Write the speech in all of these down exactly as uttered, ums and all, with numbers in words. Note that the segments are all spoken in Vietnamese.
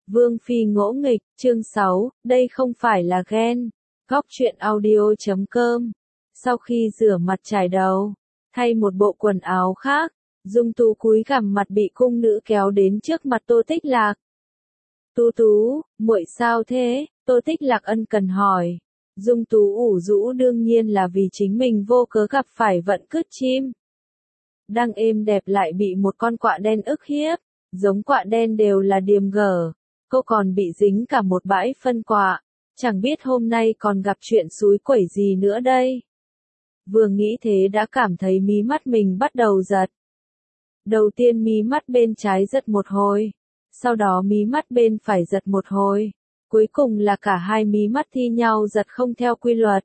Vương Phi ngỗ nghịch, chương sáu, đây không phải là ghen. Góc truyện audio chấm com. Sau khi rửa mặt chải đầu, thay một bộ quần áo khác, Dung Tú cúi gằm mặt bị cung nữ kéo đến trước mặt Tô Tích Lạc. Tú Tú, muội sao thế? Tô Tích Lạc ân cần hỏi. Dung Tú ủ rũ đương nhiên là vì chính mình vô cớ gặp phải vận cứt chim. Đang êm đẹp lại bị một con quạ đen ức hiếp, giống quạ đen đều là điềm gở. Cô còn bị dính cả một bãi phân quạ, chẳng biết hôm nay còn gặp chuyện xúi quẩy gì nữa đây. Vừa nghĩ thế đã cảm thấy mí mắt mình bắt đầu giật. Đầu tiên mí mắt bên trái giật một hồi, sau đó mí mắt bên phải giật một hồi, cuối cùng là cả hai mí mắt thi nhau giật không theo quy luật.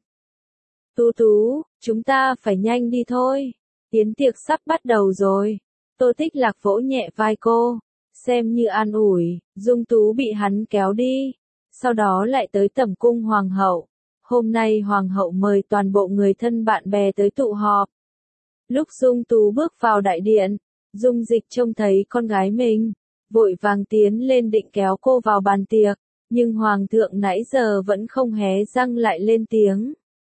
Tú Tú, chúng ta phải nhanh đi thôi, tiến tiệc sắp bắt đầu rồi. Tô Tích Lạc vỗ nhẹ vai cô, xem như an ủi. Dung Tú bị hắn kéo đi, sau đó lại tới tẩm cung hoàng hậu. Hôm nay hoàng hậu mời toàn bộ người thân bạn bè tới tụ họp. Lúc Dung Tú bước vào đại điện, Dung Dịch trông thấy con gái mình, vội vàng tiến lên định kéo cô vào bàn tiệc, nhưng hoàng thượng nãy giờ vẫn không hé răng lại lên tiếng.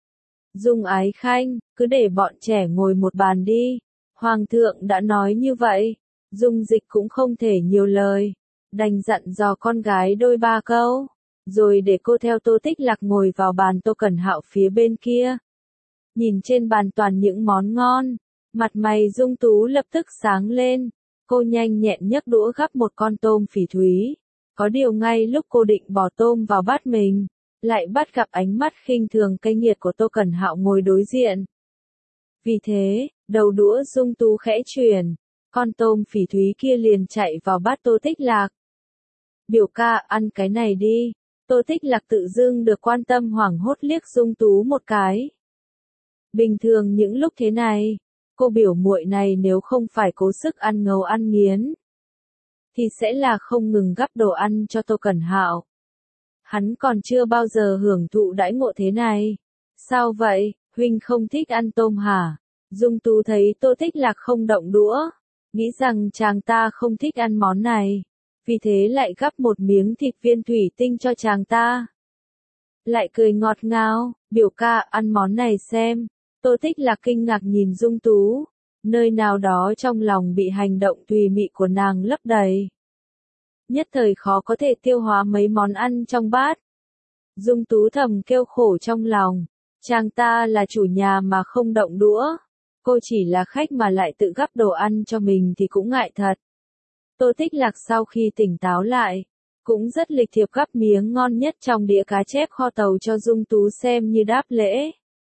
Dung Ái Khanh, cứ để bọn trẻ ngồi một bàn đi, hoàng thượng đã nói như vậy. Dung Dịch cũng không thể nhiều lời, đành dặn dò con gái đôi ba câu, rồi để cô theo Tô Tích Lạc ngồi vào bàn Tô Cẩn Hạo phía bên kia. Nhìn trên bàn toàn những món ngon, mặt mày Dung Tú lập tức sáng lên, cô nhanh nhẹn nhấc đũa gắp một con tôm phỉ thúy. Có điều ngay lúc cô định bỏ tôm vào bát mình, lại bắt gặp ánh mắt khinh thường cay nghiệt của Tô Cẩn Hạo ngồi đối diện. Vì thế, đầu đũa Dung Tú khẽ chuyển, con tôm phỉ thúy kia liền chạy vào bát Tô Tích Lạc. Biểu ca, ăn cái này đi. Tô Tích Lạc tự dưng được quan tâm hoảng hốt liếc Dung Tú một cái. Bình thường những lúc thế này, cô biểu muội này nếu không phải cố sức ăn ngấu ăn nghiến, thì sẽ là không ngừng gắp đồ ăn cho Tô Cẩn Hạo. Hắn còn chưa bao giờ hưởng thụ đãi ngộ thế này. Sao vậy, huynh không thích ăn tôm hả? Dung Tú thấy Tô Tích Lạc không động đũa, nghĩ rằng chàng ta không thích ăn món này, vì thế lại gắp một miếng thịt viên thủy tinh cho chàng ta. Lại cười ngọt ngào, biểu ca ăn món này xem. Tô Tích Lạc kinh ngạc nhìn Dung Tú, nơi nào đó trong lòng bị hành động tùy mị của nàng lấp đầy. Nhất thời khó có thể tiêu hóa mấy món ăn trong bát. Dung Tú thầm kêu khổ trong lòng, chàng ta là chủ nhà mà không động đũa. Cô chỉ là khách mà lại tự gắp đồ ăn cho mình thì cũng ngại thật. Tô Tích Lạc sau khi tỉnh táo lại, cũng rất lịch thiệp gắp miếng ngon nhất trong đĩa cá chép kho tàu cho Dung Tú xem như đáp lễ.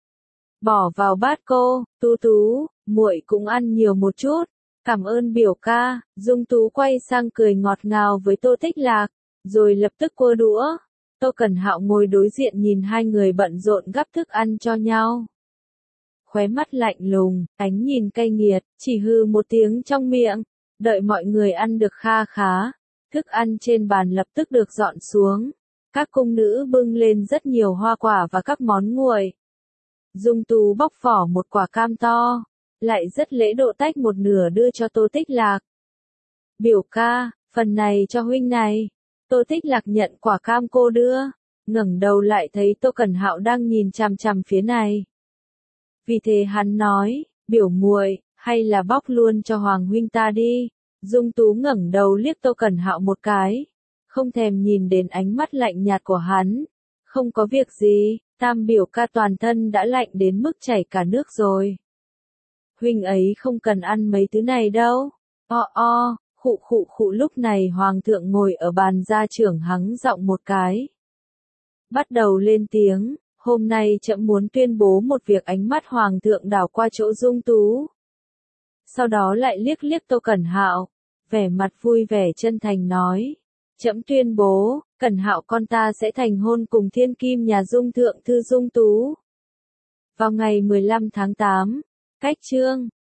Bỏ vào bát cô, Tú Tú, muội cũng ăn nhiều một chút, cảm ơn biểu ca. Dung Tú quay sang cười ngọt ngào với Tô Tích Lạc, rồi lập tức cua đũa. Tô Cẩn Hạo ngồi đối diện nhìn hai người bận rộn gắp thức ăn cho nhau. Khóe mắt lạnh lùng, ánh nhìn cay nghiệt, chỉ hư một tiếng trong miệng, đợi mọi người ăn được kha khá. Thức ăn trên bàn lập tức được dọn xuống, các cung nữ bưng lên rất nhiều hoa quả và các món nguội. Dung Tú bóc vỏ một quả cam to, lại rất lễ độ tách một nửa đưa cho Tô Tích Lạc. Biểu ca, phần này cho huynh này. Tô Tích Lạc nhận quả cam cô đưa, ngẩng đầu lại thấy Tô Cẩn Hạo đang nhìn chằm chằm phía này. Vì thế hắn nói, biểu muội, hay là bóc luôn cho hoàng huynh ta đi. Dung Tú ngẩng đầu liếc Tô Cẩn Hạo một cái, không thèm nhìn đến ánh mắt lạnh nhạt của hắn. Không có việc gì, tam biểu ca toàn thân đã lạnh đến mức chảy cả nước rồi. Huynh ấy không cần ăn mấy thứ này đâu. O o, khụ khụ khụ. Lúc này hoàng thượng ngồi ở bàn gia trưởng hắng giọng một cái, bắt đầu lên tiếng. Hôm nay trẫm muốn tuyên bố một việc. Ánh mắt hoàng thượng đảo qua chỗ Dung Tú, sau đó lại liếc liếc Tô Cẩn Hạo, vẻ mặt vui vẻ chân thành nói, trẫm tuyên bố, Cẩn Hạo con ta sẽ thành hôn cùng thiên kim nhà Dung thượng thư Dung Tú vào ngày mười lăm tháng tám. Cách chương